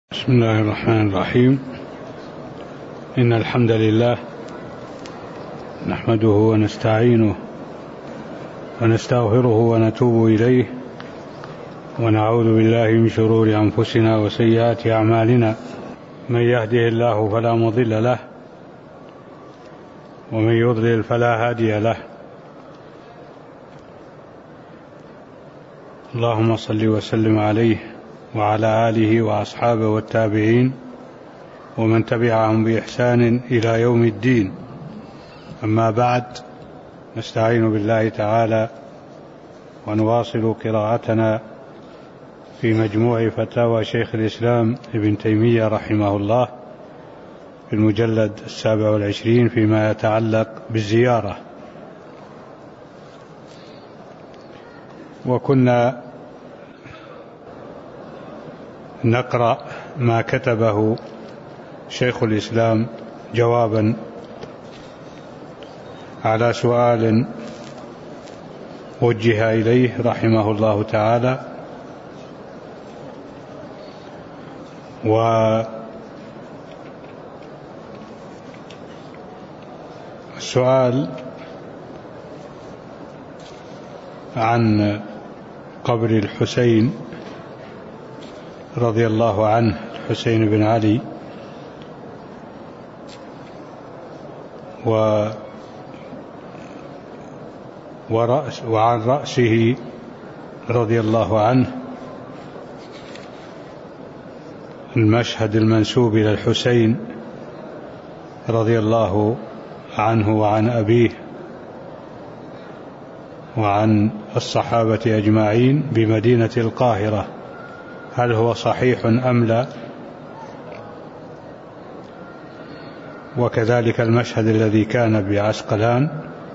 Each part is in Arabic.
بسم الله الرحمن الرحيم. إن الحمد لله نحمده ونستعينه ونستغفره ونتوب إليه ونعوذ بالله من شرور أنفسنا وسيئات أعمالنا. من يهده الله فلا مضل له ومن يضلل فلا هادي له. اللهم صل وسلم عليه وعلى آله وأصحابه والتابعين ومن تبعهم بإحسان إلى يوم الدين. أما بعد، نستعين بالله تعالى ونواصل قراءتنا في مجموع فتاوى شيخ الإسلام ابن تيمية رحمه الله في المجلد 27 فيما يتعلق بالزيارة. وكنا نقرأ ما كتبه شيخ الإسلام جوابا على سؤال وجه إليه رحمه الله تعالى، والسؤال عن قبر الحسين رضي الله عنه، الحسين بن علي، وعن رأسه رضي الله عنه المشهد المنسوب إلى الحسين رضي الله عنه وعن أبيه وعن الصحابة أجمعين بمدينة القاهرة، هل هو صحيح أم لا؟ وكذلك المشهد الذي كان بعسقلان،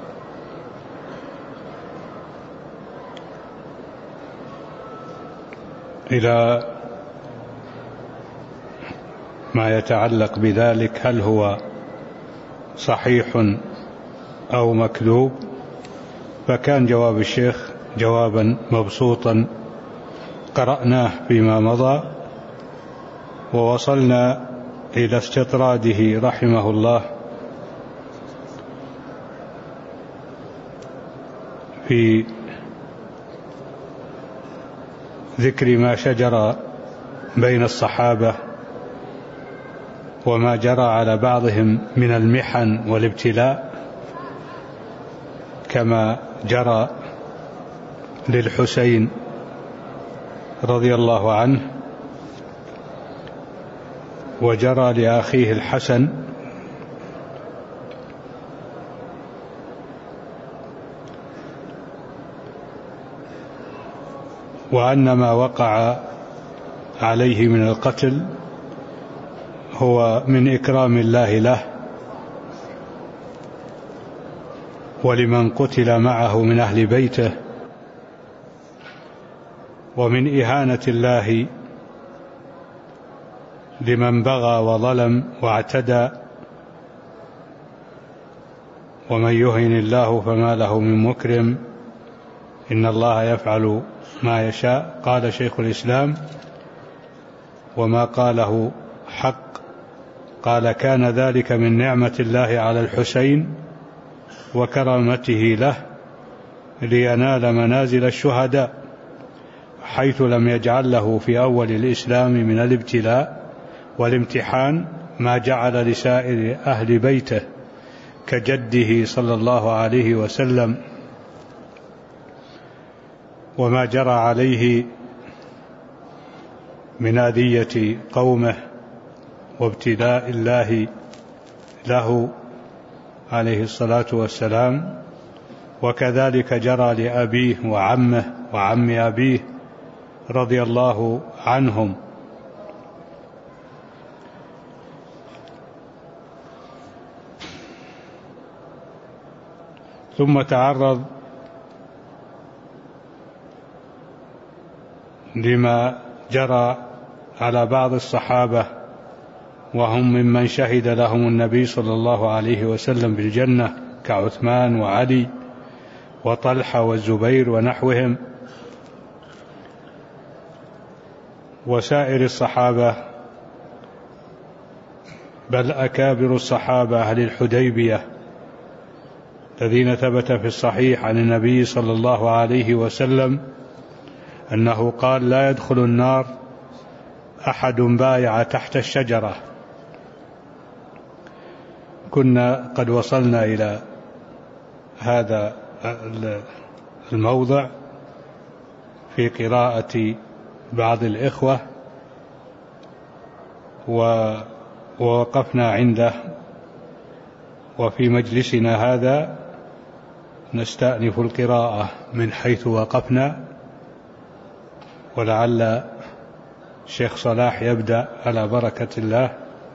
إلى ما يتعلق بذلك، هل هو صحيح أو مكذوب؟ فكان جواب الشيخ جوابا مبسوطا قرأناه فيما مضى، ووصلنا إلى استطراده رحمه الله في ذكر ما شجر بين الصحابة وما جرى على بعضهم من المحن والابتلاء، كما جرى للحسين رضي الله عنه وجرى لأخيه الحسن، وأن ما وقع عليه من القتل هو من إكرام الله له ولمن قتل معه من أهل بيته، ومن إهانة الله لمن بغى وظلم واعتدى، ومن يهن الله فما له من مكرم، إن الله يفعل ما يشاء. قال شيخ الإسلام: وما قاله حق. قال: كان ذلك من نعمة الله على الحسين وكرامته له لينال منازل الشهداء، حيث لم يجعل له في أول الإسلام من الابتلاء والامتحان ما جعل لسائر أهل بيته كجده صلى الله عليه وسلم، وما جرى عليه من أذية قومه وابتلاء الله له عليه الصلاة والسلام. وكذلك جرى لأبيه وعمه وعم أبيه رضي الله عنهم. ثم تعرض لما جرى على بعض الصحابة وهم ممن شهد لهم النبي صلى الله عليه وسلم بالجنة، كعثمان وعلي وطلحة والزبير ونحوهم، وسائر الصحابة بل أكابر الصحابة أهل الحديبية الذين ثبت في الصحيح عن النبي صلى الله عليه وسلم أنه قال: لا يدخل النار أحد بايع تحت الشجرة. كنا قد وصلنا إلى هذا الموضع في قراءة بعض الإخوة ووقفنا عنده، وفي مجلسنا هذا نستأنف القراءة من حيث وقفنا، ولعل الشيخ صلاح يبدأ على بركة الله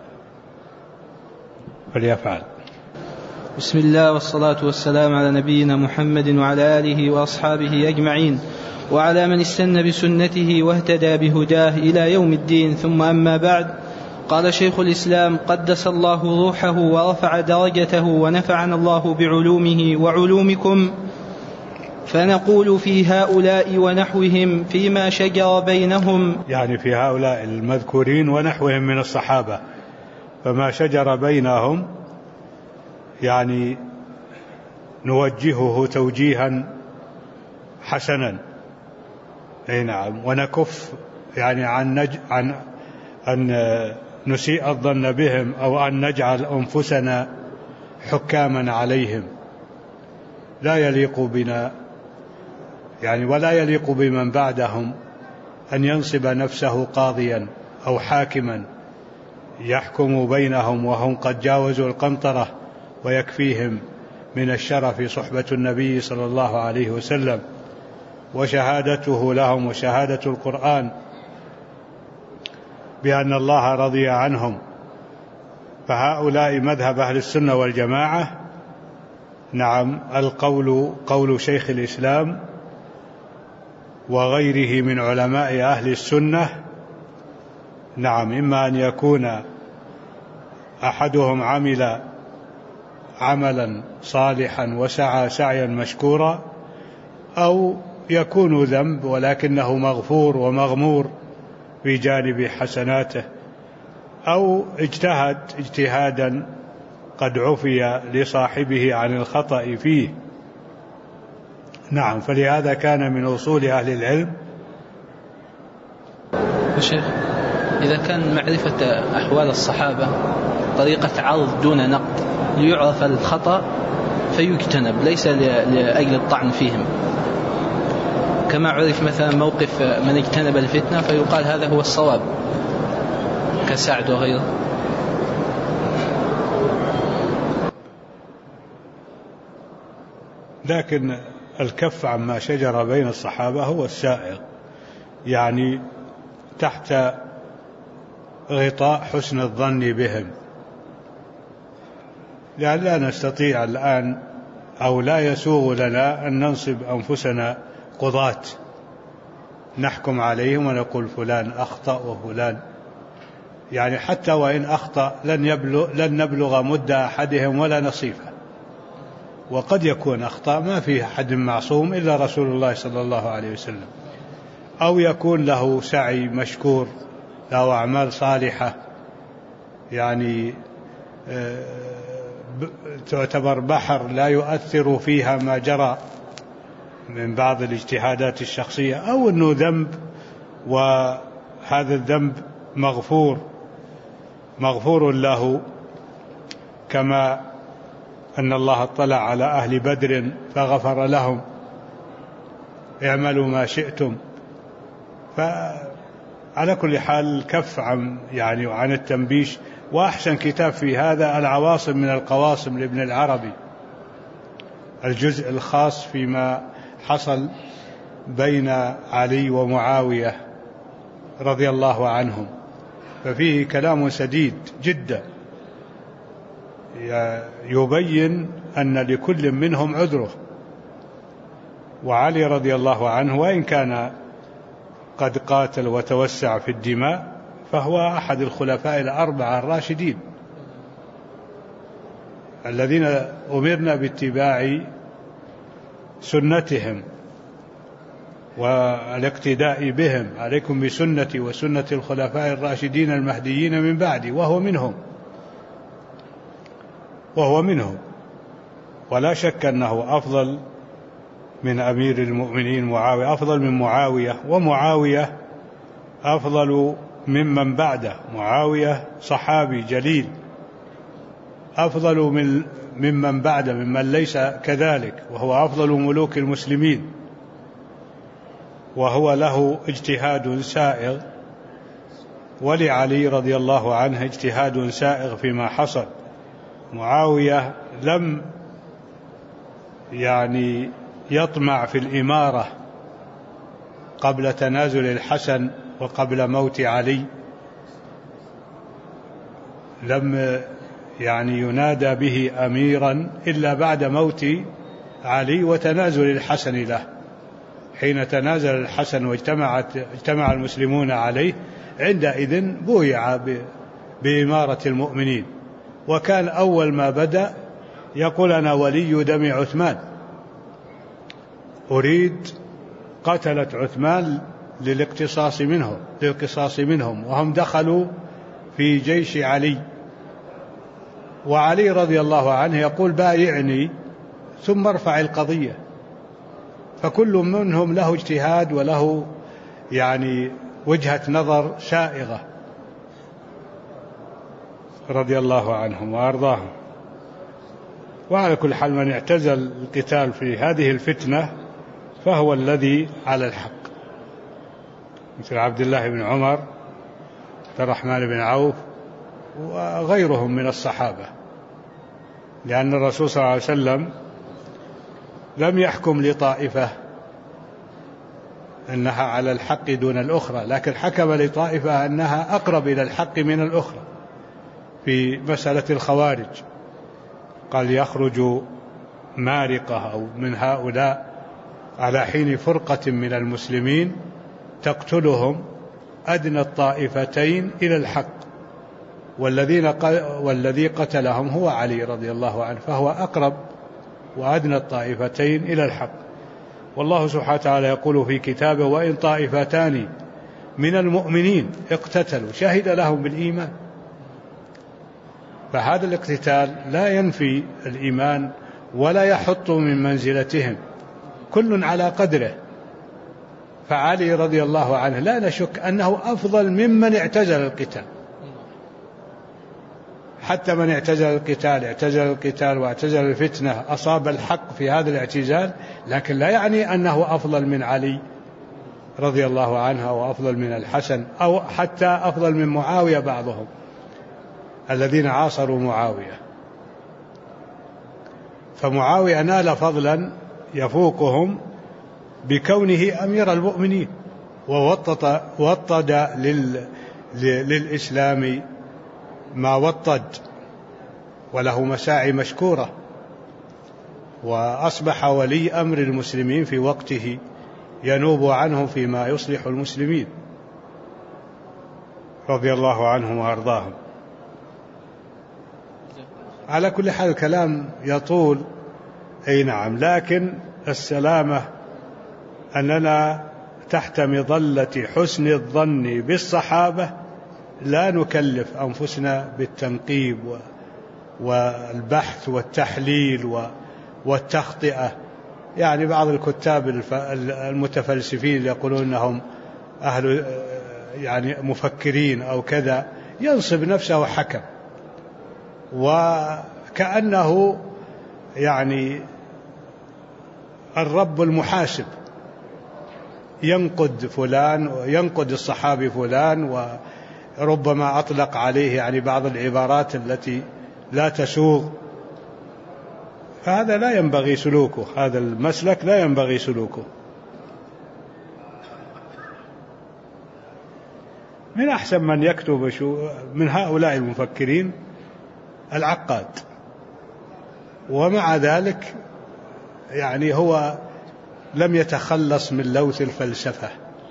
فليفعل. بسم الله والصلاة والسلام على نبينا محمد وعلى آله وأصحابه أجمعين، وعلى من استنى بسنته واهتدى بهداه إلى يوم الدين. ثم أما بعد، قال شيخ الإسلام قدس الله روحه ورفع درجته ونفعنا الله بعلومه وعلومكم، فنقول في هؤلاء ونحوهم فيما شجر بينهم، يعني في هؤلاء المذكورين ونحوهم من الصحابة، فما شجر بينهم يعني نوجهه توجيها حسنا، أي نعم، ونكف يعني عن أن نسيء الظن بهم أو أن نجعل أنفسنا حكاما عليهم. لا يليق بنا يعني ولا يليق بمن بعدهم أن ينصب نفسه قاضيا أو حاكما يحكم بينهم وهم قد جاوزوا القنطرة، ويكفيهم من الشرف صحبة النبي صلى الله عليه وسلم وشهادته لهم وشهادة القرآن بأن الله رضي عنهم. فهؤلاء مذهب أهل السنة والجماعة، نعم، القول قول شيخ الإسلام وغيره من علماء أهل السنة، نعم، إما أن يكون أحدهم عمل عملا صالحا وسعى سعيا مشكورا، أو يكون ذنب ولكنه مغفور ومغمور في جانب حسناته، أو اجتهد اجتهادا قد عفي لصاحبه عن الخطأ فيه. نعم، فلهذا كان من أصول أهل العلم. شيخ، إذا كان معرفة أحوال الصحابة طريقة عرض دون نقد ليعرف الخطأ فيجتنب، ليس لأجل الطعن فيهم، كما عرف مثلا موقف من اجتنب الفتنة فيقال هذا هو الصواب كسعد وغيره. لكن الكف عما شجر بين الصحابة هو السائغ، يعني تحت غطاء حسن الظن بهم، يعني لا نستطيع الآن أو لا يسوغ لنا أن ننصب أنفسنا قضاة نحكم عليهم ونقول فلان أخطأ وفلان، يعني حتى وإن أخطأ لن نبلغ مد أحدهم ولا نصيفه، وقد يكون أخطأ ما فيه أحد معصوم إلا رسول الله صلى الله عليه وسلم، أو يكون له سعي مشكور، له أعمال صالحة يعني تعتبر بحر لا يؤثر فيها ما جرى من بعض الاجتهادات الشخصية، أو أنه ذنب وهذا الذنب مغفور له، كما أن الله اطلع على أهل بدر فغفر لهم اعملوا ما شئتم. فعلى كل حال الكف عن التنبيش. وأحسن كتاب في هذا العواصم من القواصم لابن العربي، الجزء الخاص فيما حصل بين علي ومعاوية رضي الله عنهم، ففيه كلام سديد جدا يبين أن لكل منهم عذره. وعلي رضي الله عنه وإن كان قد قاتل وتوسع في الدماء فهو أحد الخلفاء الأربعة الراشدين الذين أمرنا باتباع سنتهم والاقتداء بهم، عليكم بسنتي وسنة الخلفاء الراشدين المهديين من بعدي، وهو منهم وهو منهم، ولا شك أنه أفضل من أمير المؤمنين معاوية، أفضل من معاوية، ومعاوية أفضل ممن بعده. معاوية صحابي جليل أفضل ممن بعده، ممن ليس كذلك، وهو أفضل ملوك المسلمين، وهو له اجتهاد سائغ، ولعلي رضي الله عنه اجتهاد سائغ فيما حصل. معاوية لم يطمع في الإمارة قبل تنازل الحسن وقبل موت علي، لم ينادى به أميرا إلا بعد موت علي وتنازل الحسن له. حين تنازل الحسن واجتمع المسلمون عليه، عندئذ بويع بإمارة المؤمنين، وكان أول ما بدأ يقول: أنا ولي دم عثمان، أريد قتلة عثمان للقصاص منهم، وهم دخلوا في جيش علي. وعلي رضي الله عنه يقول: بايعني ثم ارفع القضية. فكل منهم له اجتهاد وله وجهة نظر سائغة رضي الله عنهم وأرضاهم. وعلى كل حال من اعتزل القتال في هذه الفتنة فهو الذي على الحق، مثل عبد الله بن عمر، عبد الرحمن بن عوف، وغيرهم من الصحابة، لأن الرسول صلى الله عليه وسلم لم يحكم لطائفة أنها على الحق دون الأخرى، لكن حكم لطائفة أنها أقرب إلى الحق من الأخرى. في مسألة الخوارج قال: يخرج مارقة أو من هؤلاء على حين فرقة من المسلمين تقتلهم أدنى الطائفتين إلى الحق، والذي قتلهم هو علي رضي الله عنه، فهو أقرب وأدنى الطائفتين إلى الحق. والله سبحانه وتعالى يقول في كتابه: وإن طائفتان من المؤمنين اقتتلوا شهد لهم بالإيمان. فهذا الاقتتال لا ينفي الإيمان ولا يحط من منزلتهم، كل على قدره. فعلي رضي الله عنه لا نشك أنه أفضل ممن اعتزل القتال، حتى من اعتزل القتال واعتزل الفتنة أصاب الحق في هذا الاعتزال، لكن لا يعني أنه أفضل من علي رضي الله عنه أو أفضل من الحسن أو حتى أفضل من معاوية، بعضهم الذين عاصروا معاوية. فمعاوية نال فضلا يفوقهم بكونه أمير المؤمنين، ووطد للإسلام ما وطد، وله مساعي مشكورة، وأصبح ولي أمر المسلمين في وقته، ينوب عنهم فيما يصلح المسلمين رضي الله عنهم وأرضاهم. على كل حال الكلام يطول، أي نعم، لكن السلامة أننا تحت مظلة حسن الظن بالصحابة لا نكلف أنفسنا بالتنقيب والبحث والتحليل والتخطئة. بعض الكتاب المتفلسفين يقولون أنهم أهل مفكرين أو كذا، ينصب نفسه حكم، وكأنه الرب المحاسب، ينقد فلان وينقد الصحابي فلان، وربما أطلق عليه بعض العبارات التي لا تسوغ. فهذا لا ينبغي سلوكه، هذا المسلك لا ينبغي سلوكه. من أحسن من يكتب من هؤلاء المفكرين العقاد، ومع ذلك هو لم يتخلص من لوث الفلسفة،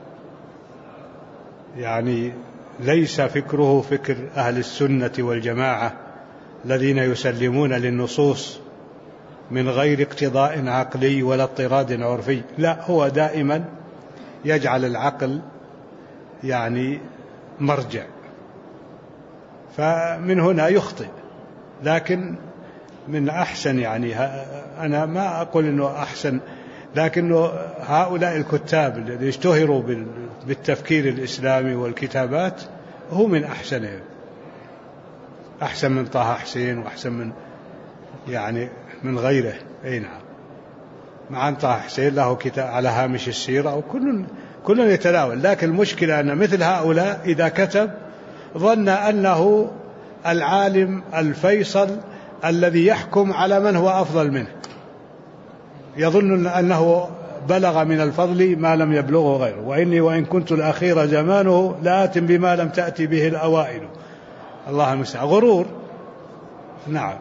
ليس فكره فكر أهل السنة والجماعة الذين يسلمون للنصوص من غير اقتضاء عقلي ولا اضطراد عرفي، لا، هو دائما يجعل العقل مرجع، فمن هنا يخطئ. لكن من أحسن، يعني أنا ما أقول أنه أحسن، لكنه هؤلاء الكتاب الذين اشتهروا بالتفكير الإسلامي والكتابات هو من أحسنهم، أحسن من طه حسين وأحسن من يعني من غيره. أي نعم، مع أن طه حسين له كتاب على هامش السيرة وكل يتناول، لكن المشكلة أن مثل هؤلاء إذا كتب ظن أنه العالم الفيصل الذي يحكم على من هو أفضل منه، يظن أنه بلغ من الفضل ما لم يبلغه غيره، وإني وإن كنت الأخير زمانه لآت بما لم تأتي به الأوائل. الله المستعان، غرور. نعم.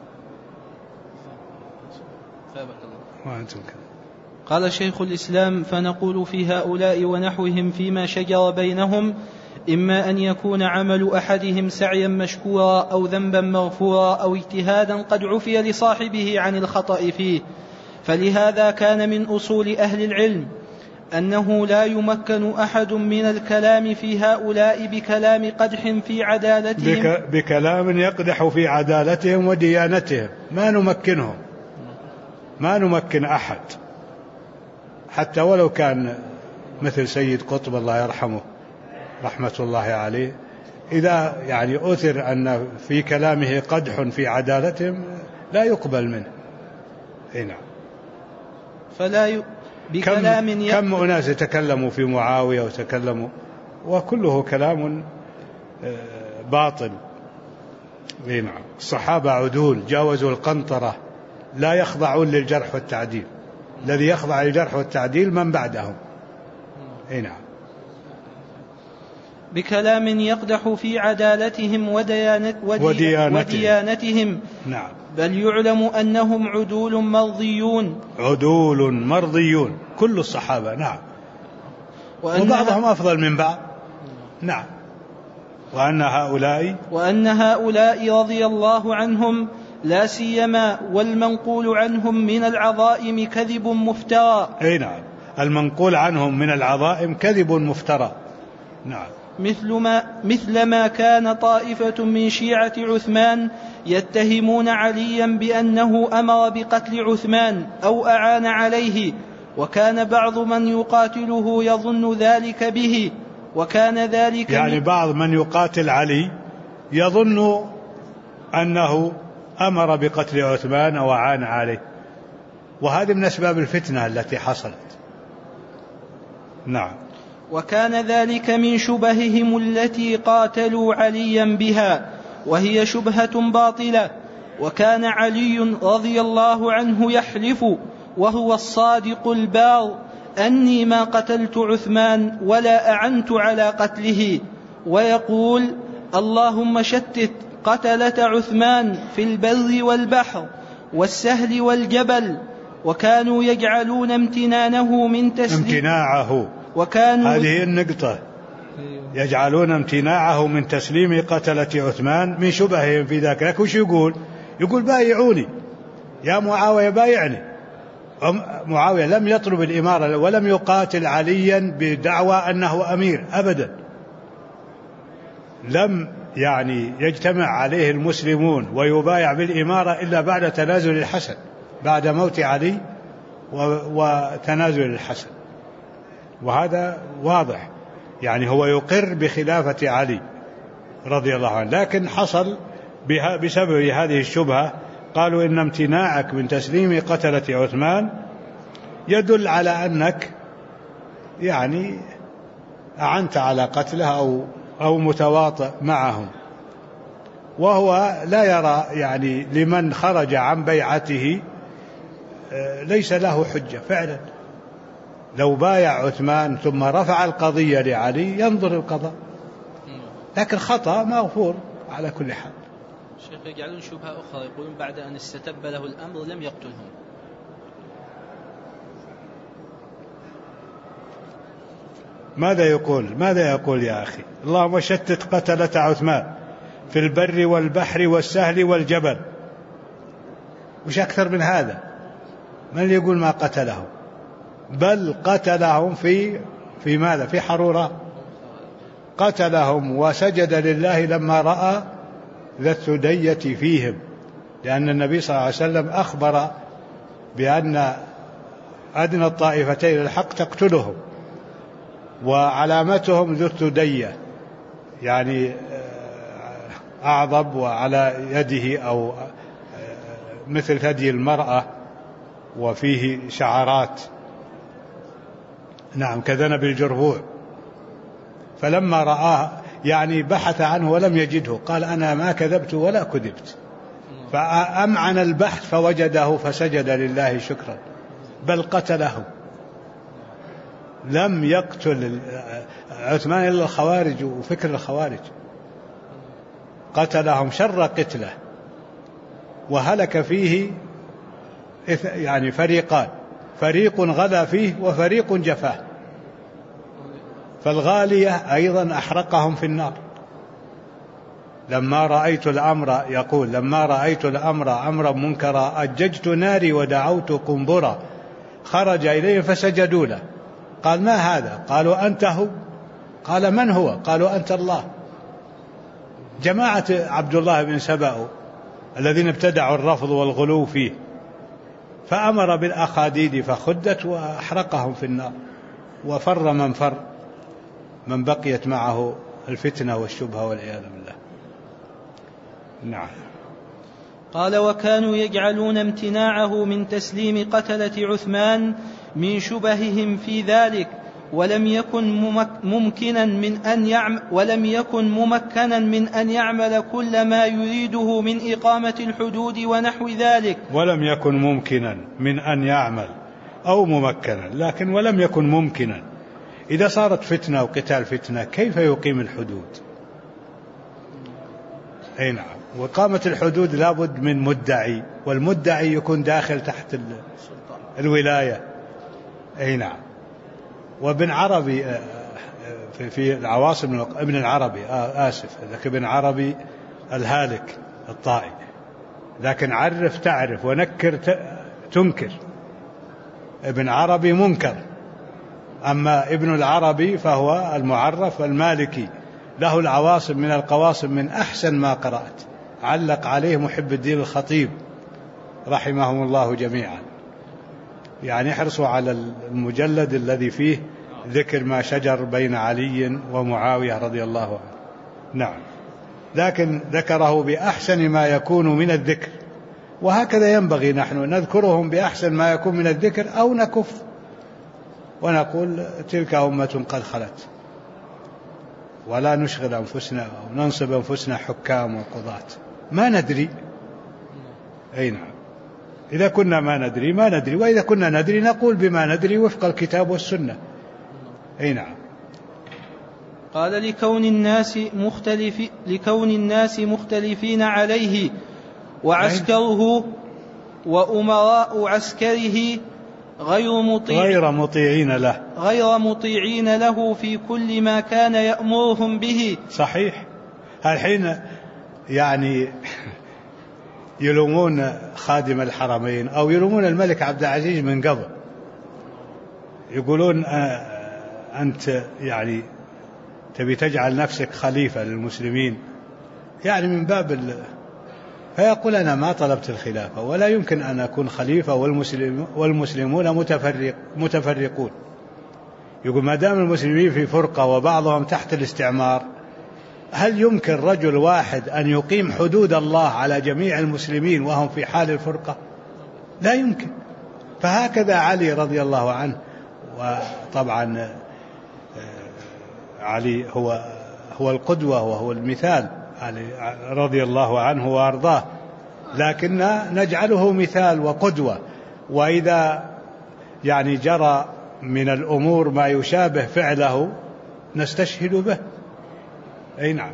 قال شيخ الإسلام: فنقول في هؤلاء ونحوهم فيما شجر بينهم: إما أن يكون عمل أحدهم سعيا مشكورا أو ذنبا مغفورا أو اجتهادا قد عفي لصاحبه عن الخطأ فيه. فلهذا كان من أصول أهل العلم أنه لا يمكن أحد من الكلام في هؤلاء بكلام قدح في عدالتهم، بكلام يقدح في عدالتهم وديانتهم، ما نمكنهم، ما نمكن أحد، حتى ولو كان مثل سيد قطب الله يرحمه رحمة الله عليه، إذا يعني أثر أن في كلامه قدح في عدالتهم لا يقبل منه. نعم. فلا بكلام كم أناس تكلموا في معاوية وتكلموا وكله كلام باطل. نعم. الصحابة عدول جاوزوا القنطرة، لا يخضعون للجرح والتعديل، الذي يخضع للجرح والتعديل من بعدهم. نعم. بكلام يقدح في عدالتهم وديانتهم. نعم. بل يعلم أنهم عدول مرضيون كل الصحابة. نعم. وبعضهم أفضل من بعض. نعم. وأن هؤلاء رضي الله عنهم لا سيما والمنقول عنهم من العظائم كذب مفترى. أي نعم، المنقول عنهم من العظائم كذب مفترى. نعم. مثل ما كان طائفة من شيعة عثمان يتهمون عليا بأنه أمر بقتل عثمان أو أعان عليه، وكان بعض من يقاتله يظن ذلك به، وكان ذلك يعني بعض من يقاتل علي يظن أنه أمر بقتل عثمان أو أعان عليه، وهذه من أسباب الفتنة التي حصلت. نعم. وكان ذلك من شبههم التي قاتلوا عليا بها، وهي شبهة باطلة. وكان علي رضي الله عنه يحلف وهو الصادق البار أني ما قتلت عثمان ولا أعنت على قتله، ويقول: اللهم شتت قتلة عثمان في البر والبحر والسهل والجبل. وكانوا يجعلون امتناعه هذه النقطة، يجعلون امتناعه من تسليم قتلة عثمان من شبههم في ذاك. لكن وش يقول بايعوني يا معاوية، بايعني. معاوية لم يطلب الإمارة ولم يقاتل عليا بدعوى أنه أمير أبدا، لم يعني يجتمع عليه المسلمون ويبايع بالإمارة إلا بعد تنازل الحسن، بعد موت علي وتنازل الحسن. وهذا واضح، يعني هو يقر بخلافة علي رضي الله عنه، لكن حصل بسبب هذه الشبهة قالوا إن امتناعك من تسليم قتلة عثمان يدل على أنك يعني أعنت على قتله أو متواطئ معهم. وهو لا يرى يعني لمن خرج عن بيعته ليس له حجة فعلا. لو بايع عثمان ثم رفع القضية لعلي ينظر القضاء، لكن خطأ مغفور على كل حال. شيخ يجعلون شبهة أخرى، يقولون بعد أن استتب له الأمر لم يقتلهم. ماذا يقول يا أخي؟ اللهم شتت قتلة عثمان في البر والبحر والسهل والجبل. وش أكثر من هذا؟ من اللي يقول ما قتلهم؟ بل قتلهم في ماذا؟ في حرورة. قتلهم وسجد لله لما رأى ذا الثدية فيهم. لأن النبي صلى الله عليه وسلم أخبر بأن أدنى الطائفتين الحق تقتلهم، وعلامتهم ذو الثدية، يعني أعضب وعلى يده أو مثل ثدي المرأة وفيه شعرات، نعم، كذنب الجربوع. فلما رآه يعني بحث عنه ولم يجده، قال أنا ما كذبت ولا كذبت، فأمعن البحث فوجده فسجد لله شكرا، بل قتله. لم يقتل عثمان إلا الخوارج وفكر الخوارج، قتلهم شر قتله، وهلك فيه يعني فريقان، فريق غلا فيه وفريق جفاه، فالغالية أيضا أحرقهم في النار. لما رأيت الأمر، يقول لما رأيت الأمر أمرا منكرا أججت ناري ودعوت قنبرا، خرج إليه فسجدوا له. قال ما هذا؟ قالوا أنت هو. قال من هو؟ قالوا أنت الله. جماعة عبد الله بن سبأ الذين ابتدعوا الرفض والغلو فيه، فأمر بالأخاديد فخدت وأحرقهم في النار، وفر من فر، من بقيت معه الفتنة والشبهة والعياذ بالله. نعم. قال وكانوا يجعلون امتناعه من تسليم قتلة عثمان من شبههم في ذلك، ولم يكن ممكنا من أن يعمل كل ما يريده من إقامة الحدود ونحو ذلك. ولم يكن ممكنا من أن يعمل أو ممكنا، لكن ولم يكن ممكنا. إذا صارت فتنة وقتال فتنة كيف يقيم الحدود؟ أي نعم. وإقامة الحدود لابد من مدعي، والمدعي يكون داخل تحت الولاية. أي نعم. وابن عربي في العواصم، ابن العربي ذاك ابن عربي الهالك الطائي، لكن عرف تعرف ونكر تنكر. ابن عربي منكر، أما ابن العربي فهو المعرف المالكي، له العواصم من القواصم من أحسن ما قرأت، علق عليه محب الدين الخطيب رحمهم الله جميعا. يعني احرصوا على المجلد الذي فيه ذكر ما شجر بين علي ومعاوية رضي الله عنه. نعم. لكن ذكره بأحسن ما يكون من الذكر، وهكذا ينبغي نحن نذكرهم بأحسن ما يكون من الذكر، أو نكف ونقول تلك أمة قد خلت، ولا نشغل أنفسنا أو ننصب أنفسنا حكام وقضاة، ما ندري. أي نعم. إذا كنا ما ندري، وإذا كنا ندري نقول بما ندري وفق الكتاب والسنة. أي نعم. قال لكون الناس مختلفين عليه، وعسكره وأمراء عسكره غير مطيعين له في كل ما كان يأمرهم به. صحيح. الحين يعني يلومون خادم الحرمين أو يلومون الملك عبد العزيز من قبل، يقولون أنت يعني تبي تجعل نفسك خليفة للمسلمين، يعني من باب فيقول أنا ما طلبت الخلافة، ولا يمكن أن أكون خليفة والمسلمون متفرقون. يقول ما دام المسلمين في فرقة وبعضهم تحت الاستعمار، هل يمكن رجل واحد أن يقيم حدود الله على جميع المسلمين وهم في حال الفرقة؟ لا يمكن. فهكذا علي رضي الله عنه، وطبعا علي هو القدوة وهو المثال، علي رضي الله عنه وأرضاه، لكن نجعله مثال وقدوة، وإذا يعني جرى من الأمور ما يشابه فعله نستشهد به. أي نعم.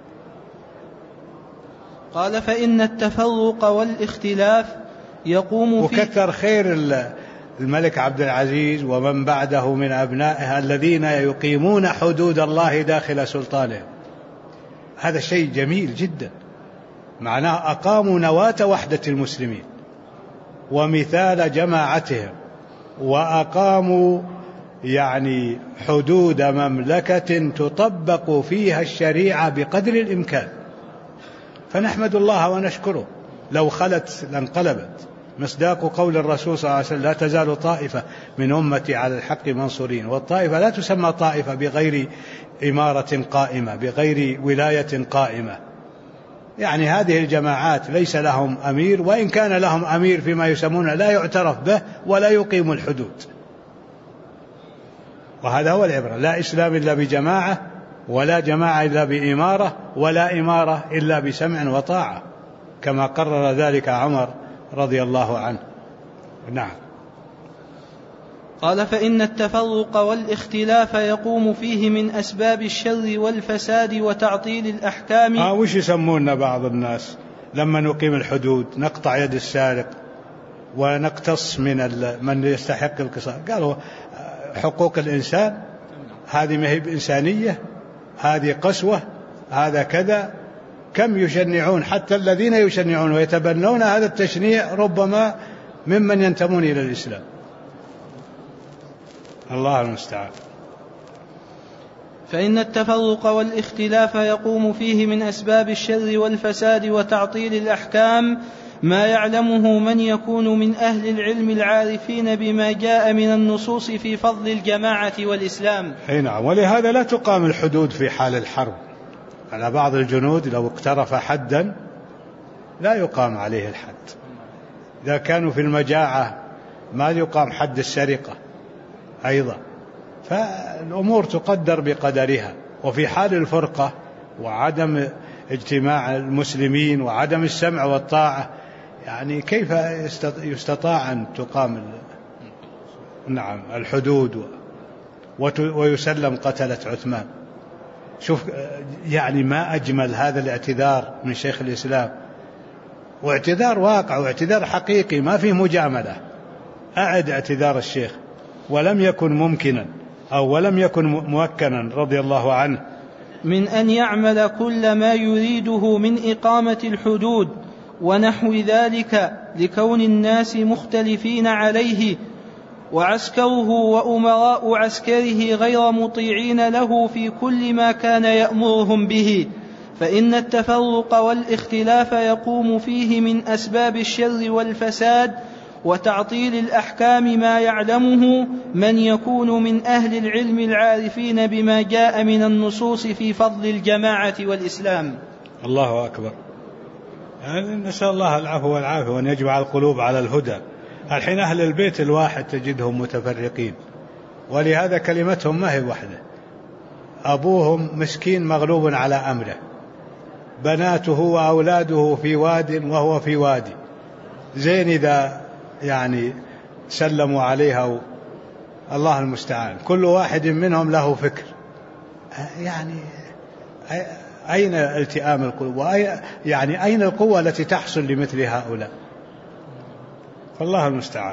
قال فإن التفرق والاختلاف يقوم وكثر خير الملك عبد العزيز ومن بعده من أبنائه الذين يقيمون حدود الله داخل سلطانه. هذا شيء جميل جدا، معناه أقاموا نواة وحدة المسلمين ومثال جماعتهم، وأقاموا يعني حدود مملكة تطبق فيها الشريعة بقدر الإمكان، فنحمد الله ونشكره. لو خلت لانقلبت. مصداق قول الرسول صلى الله عليه وسلم: لا تزال طائفة من أمتي على الحق منصورين. والطائفة لا تسمى طائفة بغير إمارة قائمة، بغير ولاية قائمة. يعني هذه الجماعات ليس لهم أمير، وإن كان لهم أمير فيما يسمونه لا يعترف به ولا يقيم الحدود. وهذا هو العبرة: لا إسلام إلا بجماعة، ولا جماعة إلا بإمارة، ولا إمارة إلا بسمع وطاعة، كما قرر ذلك عمر رضي الله عنه. نعم. قال: فإن التفرق والاختلاف يقوم فيه من أسباب الشر والفساد وتعطيل الأحكام. وش يسموننا بعض الناس لما نقيم الحدود؟ نقطع يد السارق ونقتص من يستحق القصاص. قالوا حقوق الإنسان، هذه ما هي بإنسانية، هذه قسوة، هذا كذا. كم يشنعون، حتى الذين يشنعون ويتبنون هذا التشنيع ربما ممن ينتمون إلى الإسلام. الله المستعان. فإن التفرق والاختلاف يقوم فيه من أسباب الشر والفساد وتعطيل الأحكام ما يعلمه من يكون من أهل العلم العارفين بما جاء من النصوص في فضل الجماعة والإسلام. نعم. ولهذا لا تقام الحدود في حال الحرب على بعض الجنود. لو اقترف حدا لا يقام عليه الحد. إذا كانوا في المجاعة ما يقام حد السرقة أيضا. فالأمور تقدر بقدرها. وفي حال الفرقة وعدم اجتماع المسلمين وعدم السمع والطاعة، يعني كيف يستطاع أن تقام نعم الحدود ويسلم قتلة عثمان؟ شوف يعني ما أجمل هذا الاعتذار من شيخ الإسلام، واعتذار واقع واعتذار حقيقي ما فيه مجاملة. أعد اعتذار الشيخ، ولم يكن ممكنا أو ولم يكن ممكنا رضي الله عنه من أن يعمل كل ما يريده من إقامة الحدود ونحو ذلك لكون الناس مختلفين عليه، وعسكره وأمراء عسكره غير مطيعين له في كل ما كان يأمرهم به. فإن التفرق والاختلاف يقوم فيه من أسباب الشر والفساد وتعطيل الأحكام ما يعلمه من يكون من أهل العلم العارفين بما جاء من النصوص في فضل الجماعة والإسلام. الله أكبر. يعني نسأل الله العفو والعافية وأن يجمع القلوب على الهدى. الحين أهل البيت الواحد تجدهم متفرقين، ولهذا كلمتهم ما هي واحدة. أبوهم مسكين مغلوب على أمره، بناته وأولاده في واد وهو في وادي. زين إذا يعني سلموا عليها، الله المستعان. كل واحد منهم له فكر. يعني أين التئام القلوب؟ يعني أين القوة التي تحصل لمثل هؤلاء؟ فالله المستعان.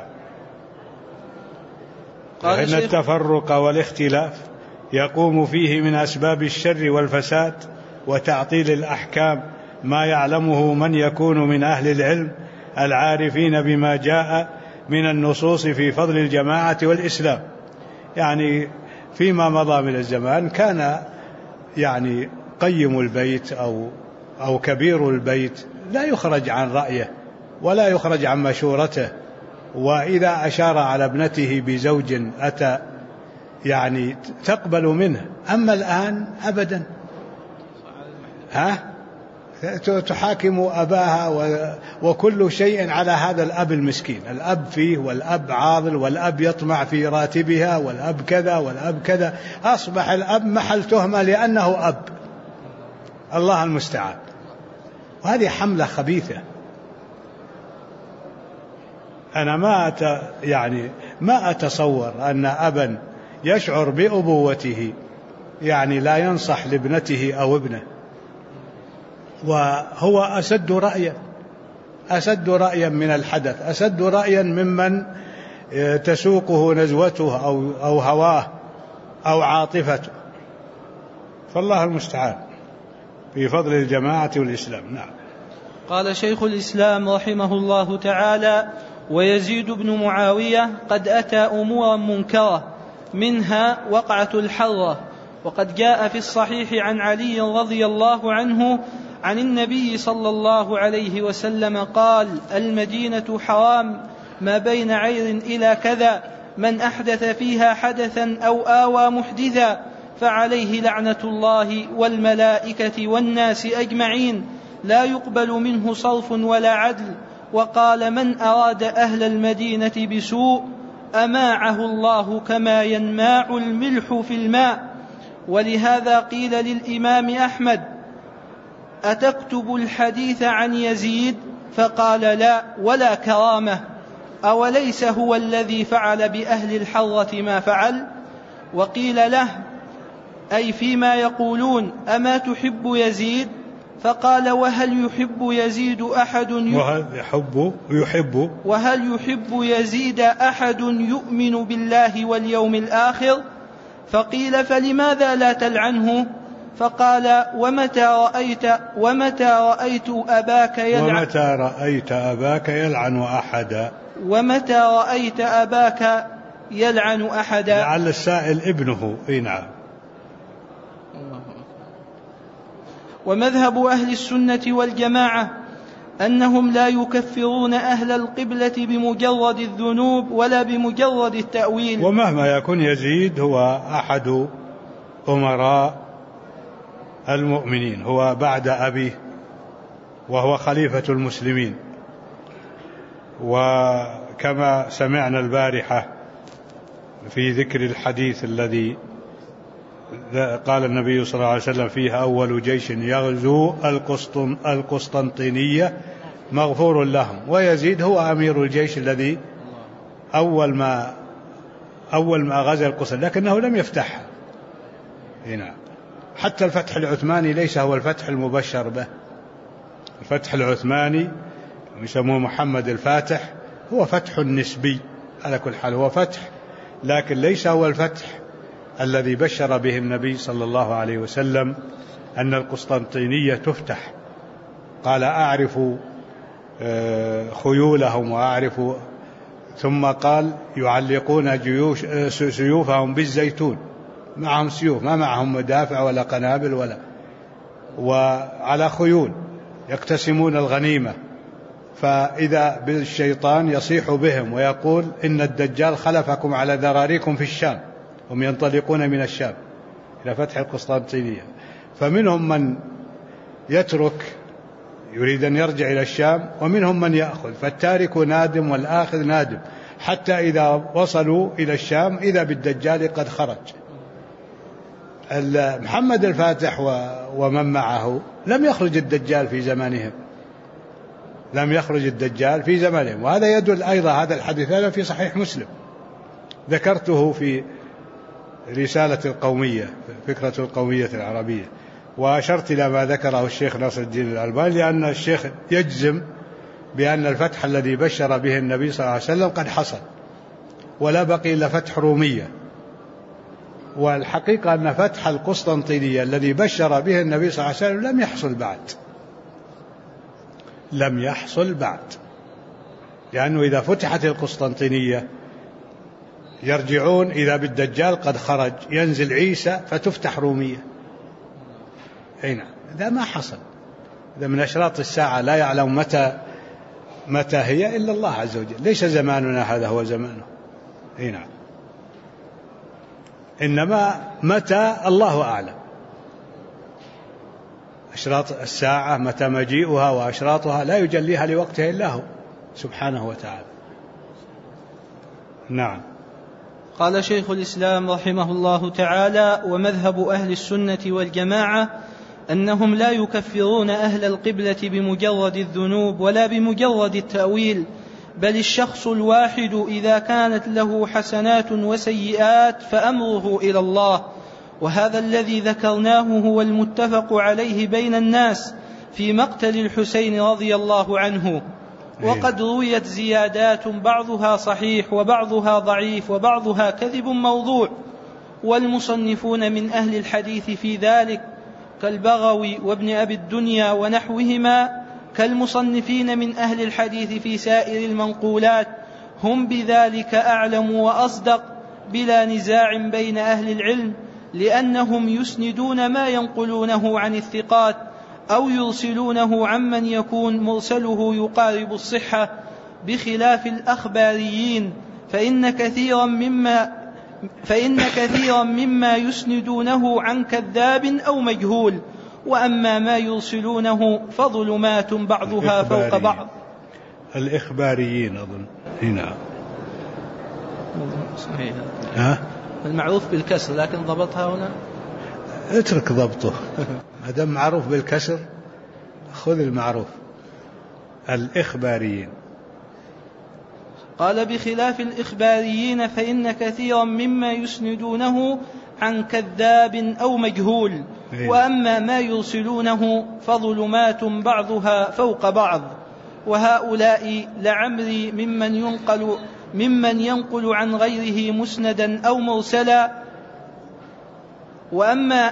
فإن التفرق والاختلاف يقوم فيه من أسباب الشر والفساد وتعطيل الأحكام ما يعلمه من يكون من أهل العلم العارفين بما جاء من النصوص في فضل الجماعة والإسلام. يعني فيما مضى من الزمان كان يعني قيم البيت أو كبير البيت لا يخرج عن رأيه ولا يخرج عن مشورته، وإذا أشار على ابنته بزوج أتى يعني تقبل منه. أما الآن أبدا، تحاكم أباها وكل شيء على هذا الأب المسكين. الأب فيه، والأب عاضل، والأب يطمع في راتبها، والأب كذا والأب كذا. أصبح الأب محل تهمة لأنه أب. الله المستعان. وهذه حملة خبيثة. أنا ما أتصور أن أبا يشعر بأبوته يعني لا ينصح لابنته أو ابنه، وهو أسد رأيا من الحدث، أسد رأيا ممن تسوقه نزوته أو هواه أو عاطفته. فالله المستعان في فضل الجماعة والإسلام. نعم. قال شيخ الإسلام رحمه الله تعالى: ويزيد بن معاوية قد أتى أمورا منكرة، منها وقعة الحرة. وقد جاء في الصحيح عن علي رضي الله عنه عن النبي صلى الله عليه وسلم قال: المدينة حرام ما بين عير إلى كذا، من أحدث فيها حدثا أو آوى محدثا فعليه لعنة الله والملائكة والناس أجمعين، لا يقبل منه صرف ولا عدل. وقال: من أراد أهل المدينة بسوء أماعه الله كما ينماع الملح في الماء. ولهذا قيل للإمام أحمد: أتكتب الحديث عن يزيد؟ فقال: لا ولا كرامة، أوليس هو الذي فعل بأهل الحرة ما فعل؟ وقيل له: أي فيما يقولون أما تحب يزيد؟ فقال: وهل يحب يزيد أحد وهل يحب يزيد أحد يؤمن بالله واليوم الآخر؟ فقيل: فلماذا لا تلعنه؟ فقال: ومتى رأيت أباك يلعن أحدا. لعل السائل ابنه. نعم. ومذهب أهل السنة والجماعة أنهم لا يكفرون أهل القبلة بمجرد الذنوب ولا بمجرد التأويل. ومهما يكون يزيد هو أحد أمراء المؤمنين، هو بعد أبيه وهو خليفة المسلمين. وكما سمعنا البارحة في ذكر الحديث الذي قال النبي صلى الله عليه وسلم فيها: أول جيش يغزو القسطنطينية مغفور لهم. ويزيد هو أمير الجيش الذي أول ما غزا القسطنطينية، لكنه لم يفتحها. هنا حتى الفتح العثماني ليس هو الفتح المبشر به. الفتح العثماني يسموه محمد الفاتح، هو فتح نسبي على كل حال، هو فتح، لكن ليس هو الفتح الذي بشر به النبي صلى الله عليه وسلم أن القسطنطينية تفتح. قال: أعرف خيولهم وأعرف، ثم قال: يعلقون سيوفهم بالزيتون، معهم سيوف، ما معهم مدافع ولا قنابل وعلى خيول، يقتسمون الغنيمة. فإذا بالشيطان يصيح بهم ويقول: إن الدجال خلفكم على ذراريكم في الشام. هم ينطلقون من الشام إلى فتح القسطنطينية، فمنهم من يترك يريد أن يرجع إلى الشام، ومنهم من يأخذ، فالتارك نادم والآخذ نادم، حتى إذا وصلوا إلى الشام إذا بالدجال قد خرج. محمد الفاتح ومن معه لم يخرج الدجال في زمانهم، وهذا يدل أيضا هذا الحديث هذا في صحيح مسلم، ذكرته في رسالة القومية، فكرة القومية العربية، وأشرت إلى ما ذكره الشيخ ناصر الدين الألباني، لأن الشيخ يجزم بأن الفتح الذي بشر به النبي صلى الله عليه وسلم قد حصل، ولا بقي إلا فتح رومية. والحقيقة أن فتح القسطنطينية الذي بشر به النبي صلى الله عليه وسلم لم يحصل بعد، لأنه إذا فتحت القسطنطينية يرجعون إذا بالدجال قد خرج، ينزل عيسى فتفتح رومية. هنا هذا ما حصل، هذا من أشراط الساعة، لا يعلم متى هي إلا الله عز وجل، ليس زماننا هذا هو زمانه. هنا إنما متى الله أعلم، أشراط الساعة متى مجيئها وأشراطها لا يجليها لوقتها إلا هو سبحانه وتعالى. نعم. قال شيخ الإسلام رحمه الله تعالى: ومذهب أهل السنة والجماعة أنهم لا يكفرون أهل القبلة بمجرد الذنوب ولا بمجرد التأويل، بل الشخص الواحد إذا كانت له حسنات وسيئات فأمره إلى الله. وهذا الذي ذكرناه هو المتفق عليه بين الناس في مقتل الحسين رضي الله عنه. وقد رويت زيادات بعضها صحيح وبعضها ضعيف وبعضها كذب موضوع، والمصنفون من أهل الحديث في ذلك كالبغوي وابن أبي الدنيا ونحوهما كالمصنفين من أهل الحديث في سائر المنقولات هم بذلك أعلم وأصدق بلا نزاع بين أهل العلم، لأنهم يسندون ما ينقلونه عن الثقات أو يرسلونه عمن يكون مرسله يقارب الصحة، بخلاف الأخباريين فإن كثيرا مما يسندونه عن كذاب أو مجهول، وأما ما يرسلونه فظلمات بعضها فوق بعض. الإخباريين أظن هنا صحيح. المعروف بالكسر لكن ضبطها هنا اترك ضبطه هذا معروف بالكسر، خذ المعروف. الإخباريين قال بخلاف الإخباريين فإن كثيرا مما يسندونه عن كذاب أو مجهول، وأما ما يرسلونه فظلمات بعضها فوق بعض. وهؤلاء لعمري ممن ينقل عن غيره مسندا أو مرسلا. وأما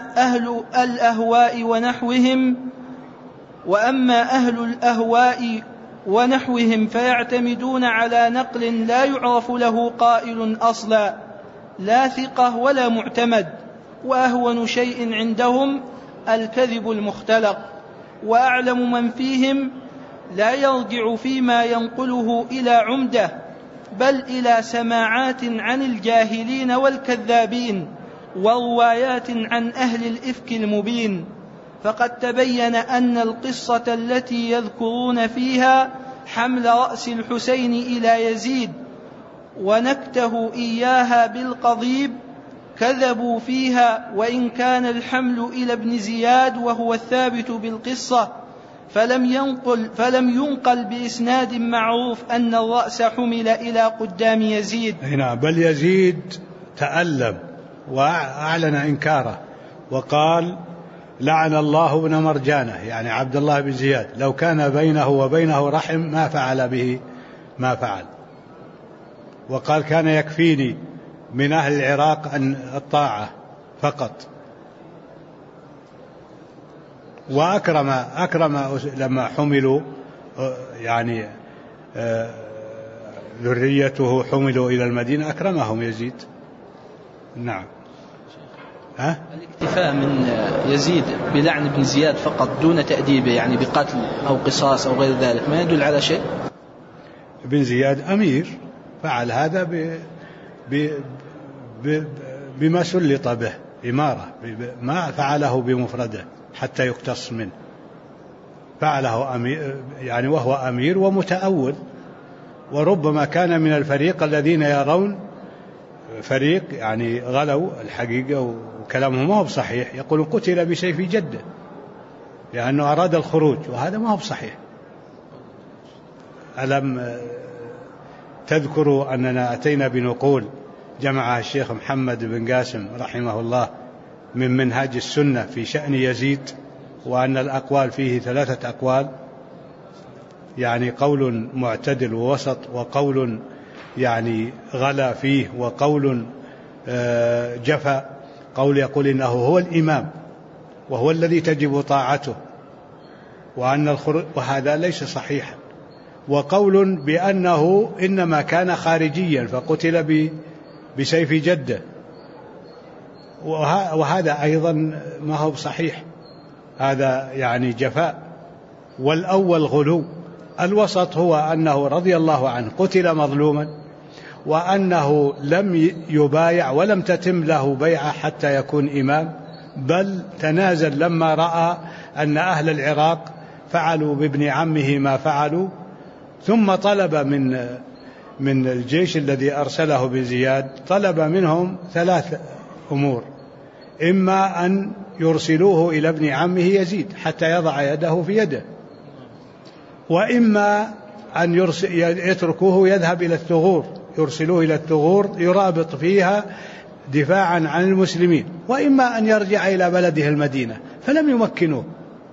أهل الأهواء ونحوهم فيعتمدون على نقل لا يعرف له قائل أصلا، لا ثقة ولا معتمد، وأهون شيء عندهم الكذب المختلق. وأعلم من فيهم لا يرجع فيما ينقله إلى عمدة، بل إلى سماعات عن الجاهلين والكذابين، وروايات عن أهل الإفك المبين. فقد تبين أن القصة التي يذكرون فيها حمل رأس الحسين إلى يزيد ونكته إياها بالقضيب كذبوا فيها، وإن كان الحمل إلى ابن زياد وهو الثابت بالقصة، فلم ينقل بإسناد معروف أن الرأس حمل إلى قدام يزيد. هنا بل يزيد تألم وأعلن إنكاره وقال لعن الله ابن مرجانة، يعني عبد الله بن زياد، لو كان بينه وبينه رحم ما فعل به ما فعل. وقال كان يكفيني من أهل العراق أن الطاعة فقط. وأكرم لما حملوا، يعني ذريته حملوا إلى المدينة أكرمهم يزيد. نعم. الاكتفاء من يزيد بلعن ابن زياد فقط دون تأديبه، يعني بقتل أو قصاص أو غير ذلك، ما يدل على شيء. ابن زياد أمير فعل هذا بما سلط به إمارة، ما فعله بمفرده حتى يقتص منه، فعله أمير يعني وهو أمير ومتأول. وربما كان من الفريق الذين يرون فريق يعني غلوا الحقيقة وكلامهم ما هو بصحيح، يقولون قتل بسيف جده لأنه أراد الخروج، وهذا ما هو بصحيح. ألم تذكروا أننا أتينا بنقول جمعها الشيخ محمد بن قاسم رحمه الله من منهاج السنة في شأن يزيد، وأن الأقوال فيه 3 أقوال، يعني قول معتدل ووسط، وقول يعني غلا فيه، وقول جفا، قول يقول إنه هو الإمام وهو الذي تجب طاعته وهذا ليس صحيحا، وقول بأنه إنما كان خارجيا فقتل بسيف جده، وهذا أيضا ما هو صحيح، هذا يعني جفاء. والأول غلو. الوسط هو أنه رضي الله عنه قتل مظلوما، وأنه لم يبايع ولم تتم له بيعة حتى يكون إمام، بل تنازل لما رأى أن أهل العراق فعلوا بابن عمه ما فعلوا، ثم طلب من الجيش الذي أرسله بزياد، طلب منهم 3 أمور: إما أن يرسلوه إلى ابن عمه يزيد حتى يضع يده في يده، وإما أن يتركوه يذهب إلى الثغور، يرسلوه إلى الثغور يرابط فيها دفاعا عن المسلمين، وإما أن يرجع إلى بلده المدينة، فلم يمكنوه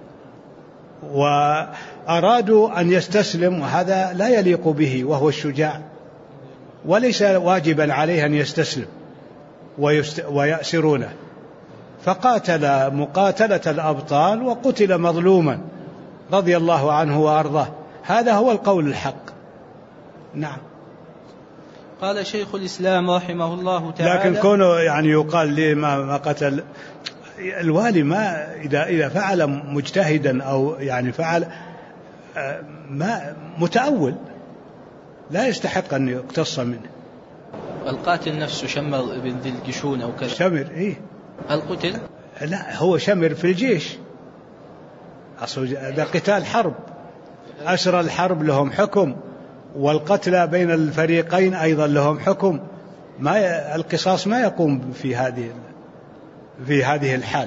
وأرادوا أن يستسلم، وهذا لا يليق به وهو الشجاع، وليس واجبا عليه أن يستسلم ويأسرونه، فقاتل مقاتلة الأبطال وقتل مظلوما رضي الله عنه وأرضاه. هذا هو القول الحق. نعم. قال شيخ الإسلام رحمه الله تعالى: لكن كونه يعني يقال لي ما قتل، الوالي ما إذا فعل مجتهدا أو يعني فعل ما متأول لا يستحق أن يقتص منه. القاتل نفسه شمر بن ذي الجشون أو كذا. شمر إيه؟ القتل؟ لا هو شمر في الجيش، أصل هذا قتال حرب، أسرى الحرب لهم حكم، والقتلى بين الفريقين أيضا لهم حكم، ما القصاص ما يقوم في هذه الحال.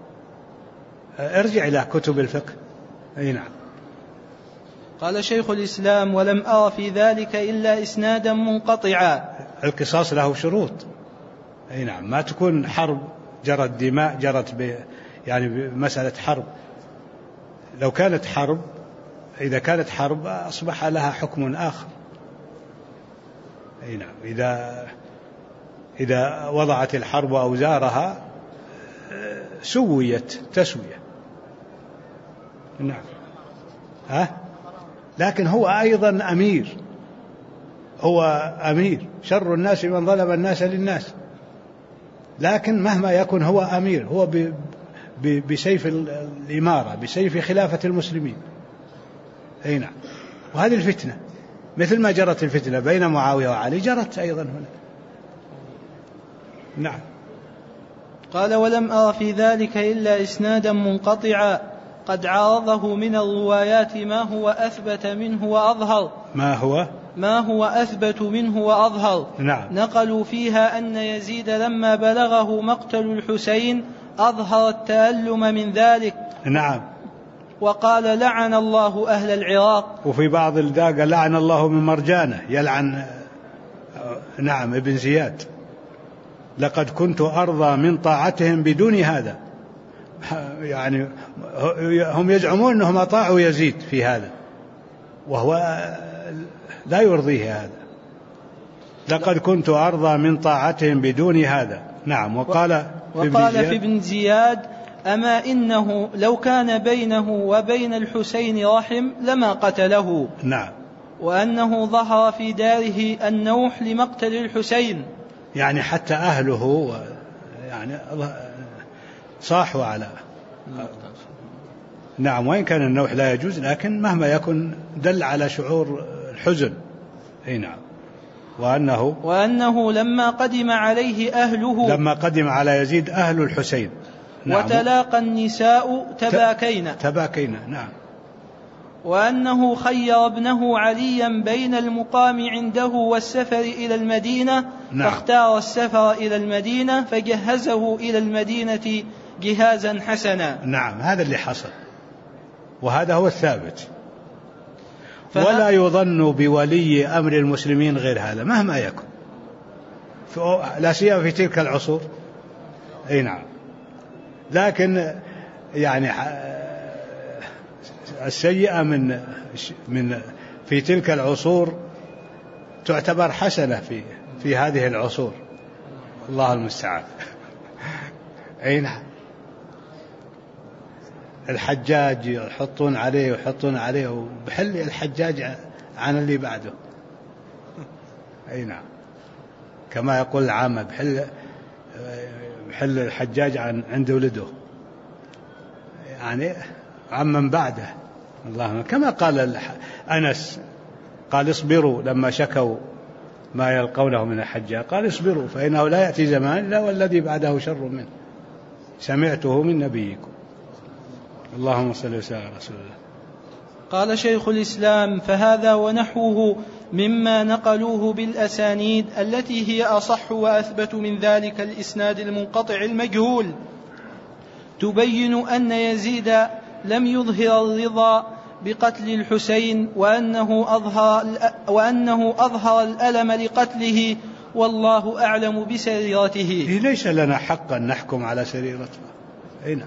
ارجع إلى كتب الفقه. أي نعم. قال شيخ الإسلام: ولم أرى في ذلك إلا إسنادا منقطعا. القصاص له شروط. أي نعم، ما تكون حرب جرت دماء، جرت يعني بمسألة حرب. لو كانت حرب، إذا كانت حرب أصبح لها حكم آخر. أي نعم، إذا وضعت الحرب أوزارها سويت تسوية. نعم. لكن هو أيضا أمير، هو أمير. شر الناس من ظلم الناس للناس، لكن مهما يكن هو أمير، هو بسيف الإمارة، بسيف خلافة المسلمين. أي نعم. وهذه الفتنة مثل ما جرت الفتنة بين معاوية وعلي جرت أيضا هنا. نعم. قال: ولم أرى في ذلك إلا إسنادا منقطعا قد عارضه من الروايات ما هو أثبت منه وأظهر. ما هو أثبت منه وأظهر. نعم. نقلوا فيها أن يزيد لما بلغه مقتل الحسين أظهر التألم من ذلك. نعم. وقال: لعن الله أهل العراق. وفي بعض الداقة لعن الله من مرجانة، يلعن نعم ابن زياد. لقد كنت أرضى من طاعتهم بدون هذا. يعني هم يزعمون أنهم أطاعوا يزيد في هذا، وهو لا يرضيه هذا. لقد كنت أرضى من طاعتهم بدون هذا. نعم. وقال في ابن زياد: أما إنه لو كان بينه وبين الحسين رحم لما قتله. نعم. وأنه ظهر في داره النوح لمقتل الحسين، يعني حتى أهله يعني صاحوا على. نعم. وإن كان النوح لا يجوز، لكن مهما يكن دل على شعور الحزن. أي نعم. وأنه لما قدم عليه أهله، لما قدم على يزيد أهل الحسين. نعم. وتلاقى النساء تباكين. نعم. وأنه خير ابنه عليا بين المقام عنده والسفر إلى المدينة. نعم. فاختار السفر إلى المدينة فجهزه إلى المدينة جهازا حسنا. نعم. هذا اللي حصل، وهذا هو الثابت. ولا يظن بولي أمر المسلمين غير هذا مهما يكن، لا سيما في تلك العصور. أي نعم. لكن يعني السيئة من في تلك العصور تعتبر حسنة في هذه العصور. الله المستعان. أي نعم. الحجاج يحطون عليه وبحل الحجاج عن اللي بعده. أي نعم. كما يقول العامة بحل الحجاج عند ولده، يعني عمن بعده. الله، كما قال أنس، قال: اصبروا لما شكوا ما يلقونه من الحجاج، قال: اصبروا فإنه لا يأتي زمان إلا والذي بعده شر منه، سمعته من نبيكم. اللهم صل وسلم على رسول الله. قال شيخ الإسلام: فهذا ونحوه مما نقلوه بالأسانيد التي هي أصح وأثبت من ذلك الإسناد المنقطع المجهول تبين أن يزيد لم يظهر الرضا بقتل الحسين، وأنه أظهر الألم لقتله، والله أعلم بسريرته. ليس لنا حق أن نحكم على سريرته. هنا.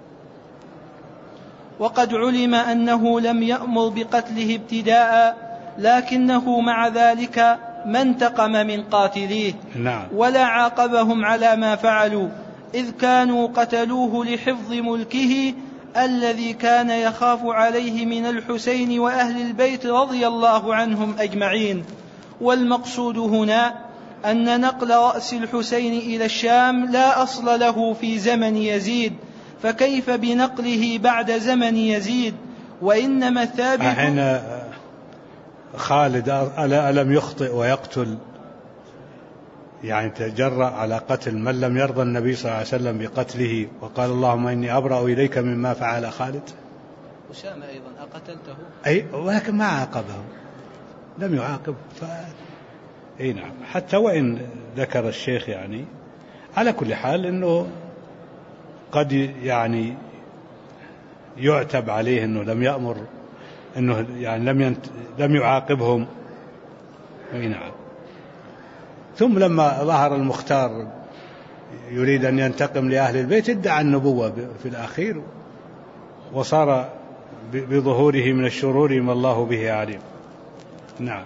وقد علم أنه لم يأمر بقتله ابتداء، لكنه مع ذلك ما انتقم من قاتليه. نعم. ولا عاقبهم على ما فعلوا، إذ كانوا قتلوه لحفظ ملكه الذي كان يخاف عليه من الحسين وأهل البيت رضي الله عنهم أجمعين. والمقصود هنا أن نقل رأس الحسين إلى الشام لا أصل له في زمن يزيد، فكيف بنقله بعد زمن يزيد؟ وإنما الثابت حين خالد ألم يخطئ ويقتل، يعني تجرأ على قتل من لم يرضى النبي صلى الله عليه وسلم بقتله، وقال اللهم إني أبرأ إليك مما فعل خالد. أسامة أيضا أقتلته؟ أي، ولكن ما عاقبه، لم يعاقب. أي نعم، حتى وإن ذكر الشيخ يعني على كل حال أنه قد يعني يعتب عليه أنه لم يأمر، أنه يعني لم يعاقبهم. أي نعم. ثم لما ظهر المختار يريد أن ينتقم لأهل البيت ادعى النبوة في الأخير، وصار بظهوره من الشرور ما الله به عليم. نعم.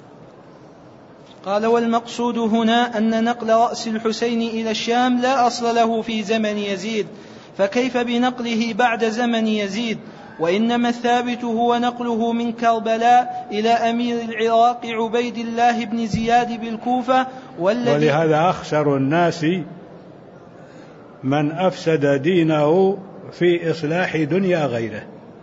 قال: والمقصود هنا أن نقل رأس الحسين إلى الشام لا أصل له في زمن يزيد، فكيف بنقله بعد زمن يزيد؟ وإنما الثابت هو نقله من كربلاء إلى أمير العراق عبيد الله بن زياد بالكوفة. ولهذا أخسر الناس من أفسد دينه في إصلاح دنيا غيره.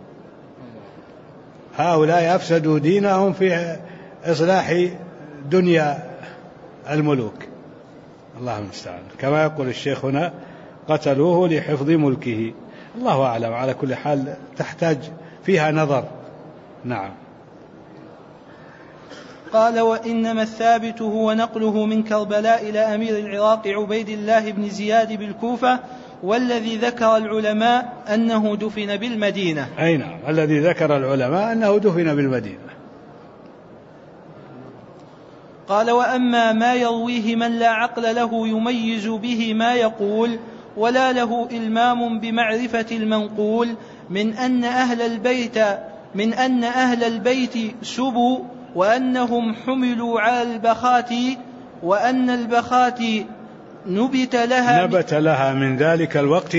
هؤلاء أفسدوا دينهم في إصلاح دنيا الملوك، الله المستعان. كما يقول الشيخ هنا: قتلوه لحفظ ملكه. الله أعلم، على كل حال تحتاج فيها نظر. نعم. قال: وإنما الثابت هو نقله من كربلاء إلى أمير العراق عبيد الله بن زياد بالكوفة، والذي ذكر العلماء أنه دفن بالمدينة. أي نعم، الذي ذكر العلماء أنه دفن بالمدينة. قال: وأما ما يرويه من لا عقل له يميز به ما يقول، ولا له إلمام بمعرفة المنقول، من أن أهل البيت سبوا، وأنهم حملوا على البخات، وأن البخات نبت لها من ذلك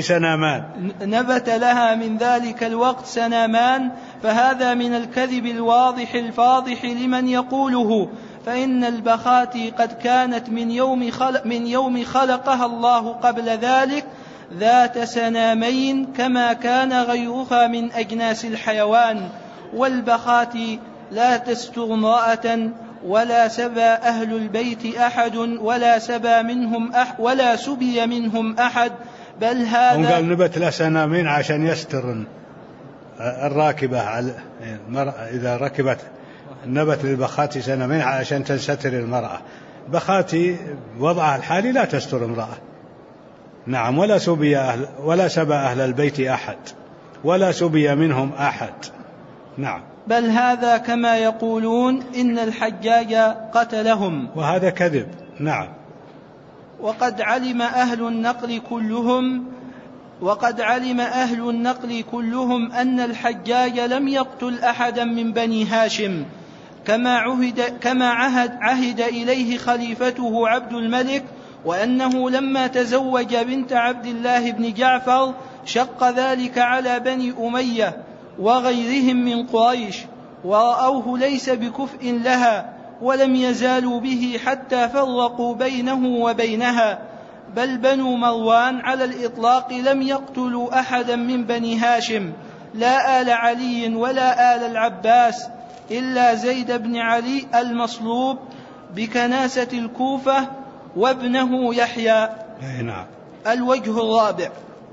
الوقت سنامان، فهذا من الكذب الواضح الفاضح لمن يقوله، فإن البخات قد كانت من يوم خلقها الله قبل ذلك ذات سنامين، كما كان غيرها من أجناس الحيوان. والبخات لا تستر امرأة، ولا سبى أهل البيت أحد، ولا سبي منهم أحد، بل هذا قال نبت له سنامين عشان يستر الراكبة على المرأة، إذا ركبت نبت للبخات سنامين عشان تستر المرأة. بخاتي وضعها الحالي لا تستر امرأة. نعم. ولا سبى أهل البيت أحد، ولا سبي منهم أحد. نعم. بل هذا كما يقولون إن الحجاج قتلهم، وهذا كذب. نعم. وقد علم أهل النقل كلهم أن الحجاج لم يقتل أحدا من بني هاشم، كما عهد إليه خليفته عبد الملك، وأنه لما تزوج بنت عبد الله بن جعفر شق ذلك على بني أمية وغيرهم من قريش، ورأوه ليس بكفء لها، ولم يزالوا به حتى فرقوا بينه وبينها. بل بنو مروان على الإطلاق لم يقتلوا أحدا من بني هاشم، لا آل علي ولا آل العباس، إلا زيد بن علي المصلوب بكناسة الكوفة وابنه يحيى. نعم. الوجه الرابع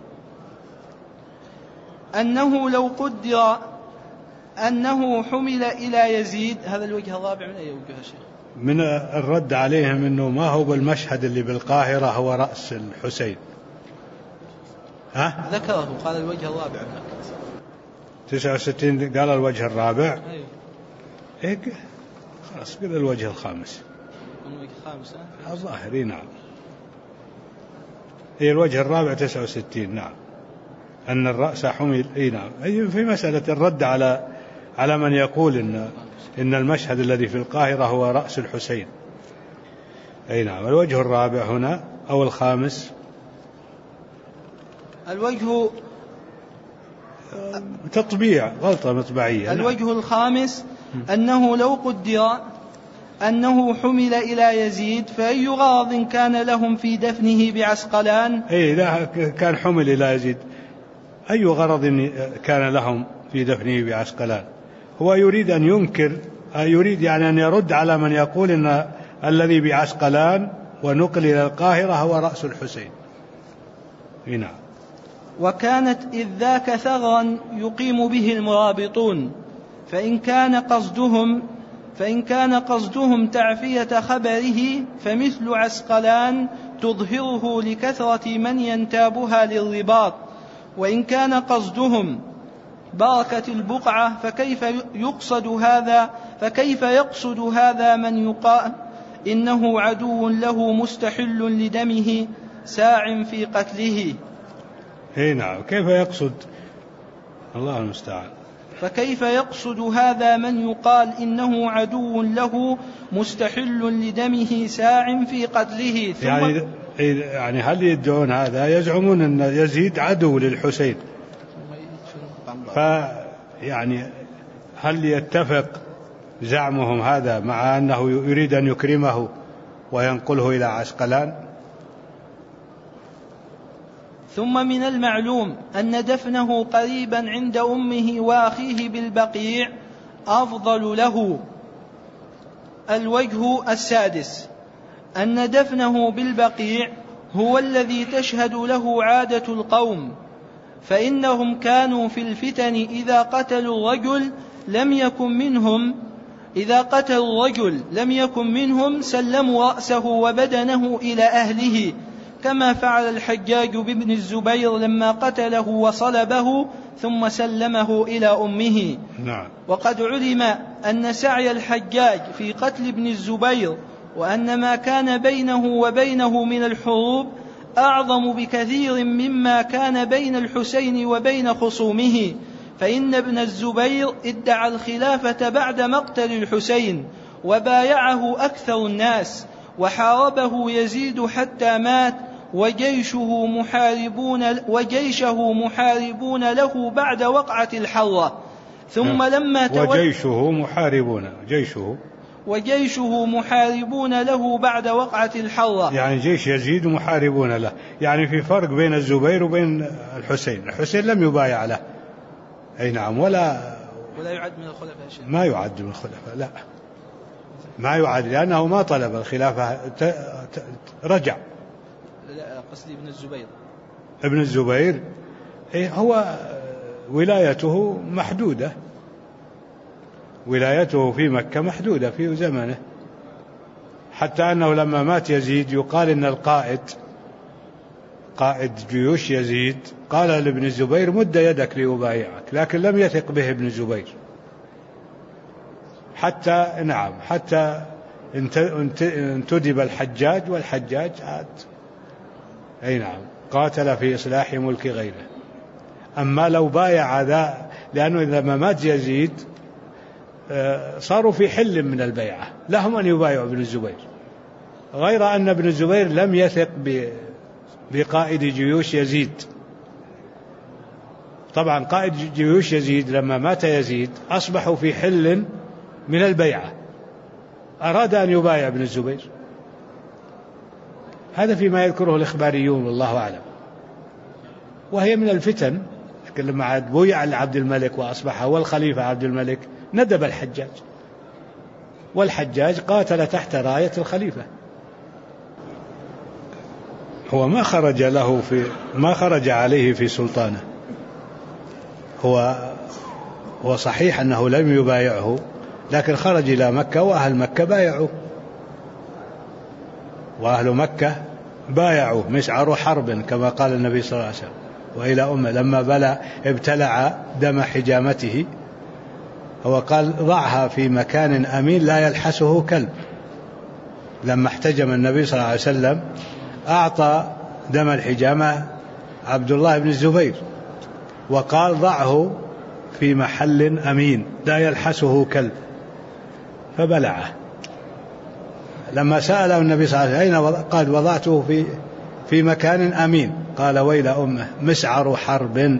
أنه لو قدر أنه حمل إلى يزيد. هذا الوجه الرابع من أي وجه يا شيخ؟ من الرد عليهم أنه ما هو بالمشهد اللي بالقاهرة هو رأس الحسين. ذكره، قال الوجه الرابع 69 قال الوجه الرابع. أيوه. إيه خلاص قل الوجه الخامس. الوجه الخامس الظاهري. نعم. إيه الوجه الرابع 69. نعم. أن الرأس حمل. إيه نعم. أي في مسألة الرد على من يقول إن المشهد الذي في القاهرة هو رأس الحسين. أي نعم. الوجه الرابع هنا أو الخامس. الوجه تطبيع، غلطة مطبعية. الوجه الخامس أنه لو قدر أنه حمل إلى يزيد، فأي غرض كان لهم في دفنه بعسقلان؟ لا كان حمل إلى يزيد، أي غرض كان لهم في دفنه بعسقلان؟ هو يريد أن ينكر، يريد يعني أن يرد على من يقول أن الذي بعسقلان ونقل إلى القاهرة هو رأس الحسين. نعم. وكانت إذ ذاك ثغرا يقيم به المرابطون، فإن كان قصدهم تعفية خبره فمثل عسقلان تظهره لكثرة من ينتابها للرباط، وإن كان قصدهم بركة البقعة فكيف يقصد هذا من يقال إنه عدو له مستحل لدمه ساع في قتله. نعم. كيف يقصد؟ الله المستعان. فكيف يقصد هذا من يقال إنه عدو له مستحل لدمه ساع في قتله؟ يعني هل يدعون هذا؟ يزعمون أن يزيد عدو للحسين، فيعني هل يتفق زعمهم هذا مع أنه يريد أن يكرمه وينقله إلى عسقلان؟ ثم من المعلوم أن دفنه قريبا عند أمه وأخيه بالبقيع أفضل له. الوجه السادس أن دفنه بالبقيع هو الذي تشهد له عادة القوم، فإنهم كانوا في الفتن إذا قتلوا الرجل لم يكن منهم سلموا رأسه وبدنه إلى أهله، كما فعل الحجاج بابن الزبير لما قتله وصلبه ثم سلمه إلى أمه. نعم. وقد علم أن سعي الحجاج في قتل ابن الزبير وأن ما كان بينه وبينه من الحروب أعظم بكثير مما كان بين الحسين وبين خصومه، فإن ابن الزبير ادعى الخلافة بعد مقتل الحسين وبايعه أكثر الناس، وحاربه يزيد حتى مات، وجيشه محاربون له بعد وقعة الحرة. ثم لما وجيشه محاربون له بعد وقعة الحرة، يعني جيش يزيد محاربون له، يعني في فرق بين الزبير وبين الحسين. الحسين لم يبايع له، أي نعم، ولا يعد من الخلفاء شيء. ما يعد من الخلفاء، لا ما يعد، لأنه ما طلب الخلافة، رجع. لا قصدي ابن الزبير هو ولايته محدودة، ولايته في مكة محدودة في زمنه، حتى أنه لما مات يزيد يقال إن قائد جيوش يزيد قال لابن الزبير مد يدك ليبايعك، لكن لم يثق به ابن الزبير حتى انتدب الحجاج، والحجاج عاد قاتل في إصلاح ملك غيره. أما لو بايع ذا، لأنه لما مات يزيد صاروا في حل من البيعة، لهم أن يبايعوا ابن الزبير، غير أن ابن الزبير لم يثق بقائد جيوش يزيد. طبعا قائد جيوش يزيد لما مات يزيد أصبحوا في حل من البيعة، أراد أن يبايع ابن الزبير. هذا فيما يذكره الإخباريون والله أعلم، وهي من الفتن. لما عاد بويع لعبد الملك وأصبح هو الخليفة عبد الملك ندب الحجاج، والحجاج قاتل تحت راية الخليفة. هو ما خرج عليه في سلطانه، هو صحيح أنه لم يبايعه، لكن خرج إلى مكة وأهل مكة بايعوه، وأهل مكة بايعوه مسعر حرب كما قال النبي صلى الله عليه وسلم. وإلى أمه لما ابتلع دم حجامته، هو قال ضعها في مكان أمين لا يلحسه كلب. لما احتجم النبي صلى الله عليه وسلم أعطى دم الحجامة عبد الله بن الزبير، وقال ضعه في محل أمين لا يلحسه كلب، فبلعه. لما سأله النبي صلى الله عليه وسلم أين؟ قال وضعته في مكان أمين. قال ويل أمه مسعر حرب.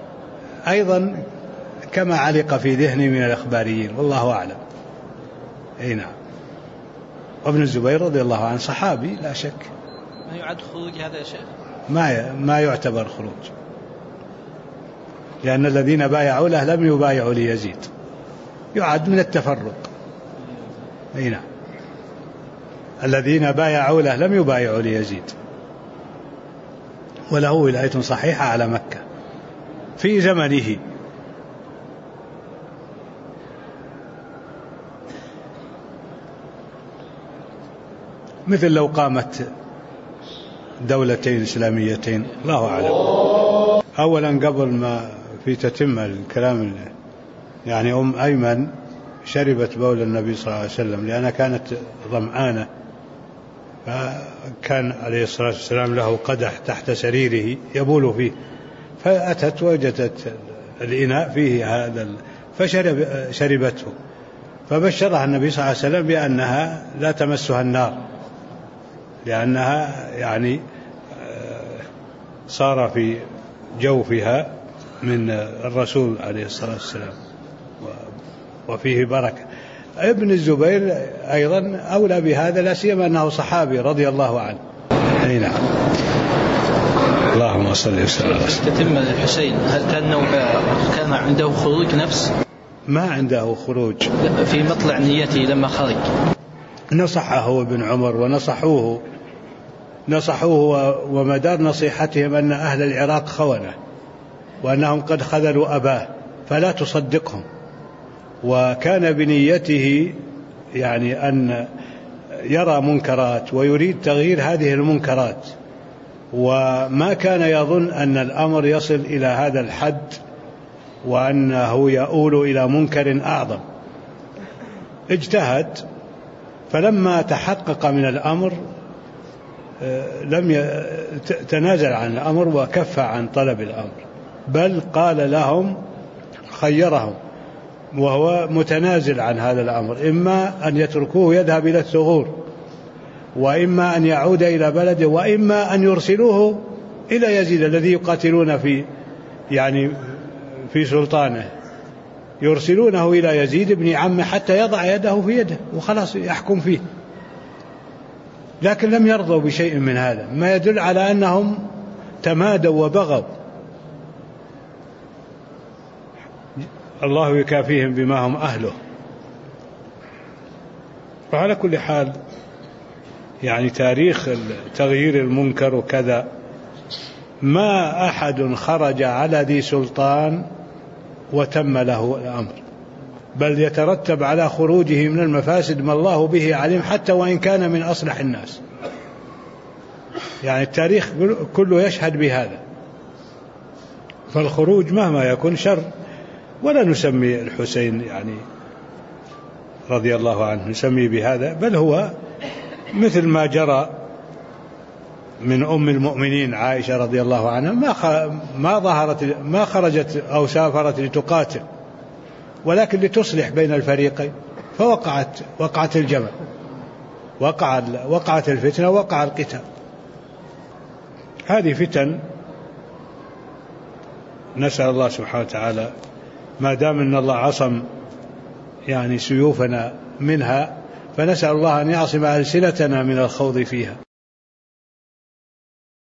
أيضا كما علق في ذهني من الإخباريين والله أعلم. أي نعم. وابن الزبير رضي الله عنه صحابي لا شك. ما يعد خروج هذا يا شيخ؟ ما يعتبر خروج، لأن الذين بايعوا له لم يبايعوا ليزيد، يعد من التفرق. أي نعم. الذين بايعوا له لم يبايعوا ليزيد، وله ولاية صحيحة على مكة في زمنه. مثل لو قامت دولتين إسلاميتين، الله أعلم. أولا قبل ما في تتم الكلام، يعني أيمن شربت بول النبي صلى الله عليه وسلم لأنها كانت ظمآنة، فكان عليه الصلاة والسلام له قدح تحت سريره يبول فيه، فأتت وجدت الإناء فيه هذا فشربته، فبشرها النبي صلى الله عليه وسلم بأنها لا تمسها النار، لأنها يعني صار في جوفها من الرسول عليه الصلاة والسلام وفيه بركة. ابن الزبير أيضا أولى بهذا، لا سيما أنه صحابي رضي الله عنه. أي نعم. اللهم صل وسلم. تتم الحسين، هل كان عنده خروج نفس؟ ما عنده خروج. في مطلع نيته لما خرج نصحه ابن عمر ونصحوه ومدار نصيحتهم أن أهل العراق خونة، وأنهم قد خذلوا أباه فلا تصدقهم، وكان بنيته يعني أن يرى منكرات ويريد تغيير هذه المنكرات، وما كان يظن أن الأمر يصل إلى هذا الحد وأنه يؤول إلى منكر أعظم. اجتهد، فلما تحقق من الأمر لم تنازل عن الأمر وكف عن طلب الأمر، بل قال لهم، خيرهم وهو متنازل عن هذا الأمر، إما أن يتركوه يذهب إلى الثغور، وإما أن يعود إلى بلده، وإما أن يرسلوه إلى يزيد الذي يقاتلون في سلطانه، يرسلونه إلى يزيد ابن عمه حتى يضع يده في يده وخلاص يحكم فيه. لكن لم يرضوا بشيء من هذا، ما يدل على أنهم تمادوا وبغوا. الله يكافيهم بما هم أهله. وعلى كل حال يعني تاريخ تغيير المنكر وكذا، ما أحد خرج على ذي سلطان وتم له الأمر، بل يترتب على خروجه من المفاسد ما الله به عليم، حتى وإن كان من أصلح الناس. يعني التاريخ كله يشهد بهذا. فالخروج مهما يكون شر، ولا نسمي الحسين يعني رضي الله عنه نسميه بهذا، بل هو مثل ما جرى من أم المؤمنين عائشة رضي الله عنها، ما خرجت أو سافرت لتقاتل، ولكن لتصلح بين الفريقين، فوقعت الجمل، وقعت الفتنة، وقع القتال. هذه فتن نسأل الله سبحانه وتعالى ما دام أن الله عصم يعني سيوفنا منها، فنسأل الله أن يعصم ألسنتنا من الخوض فيها.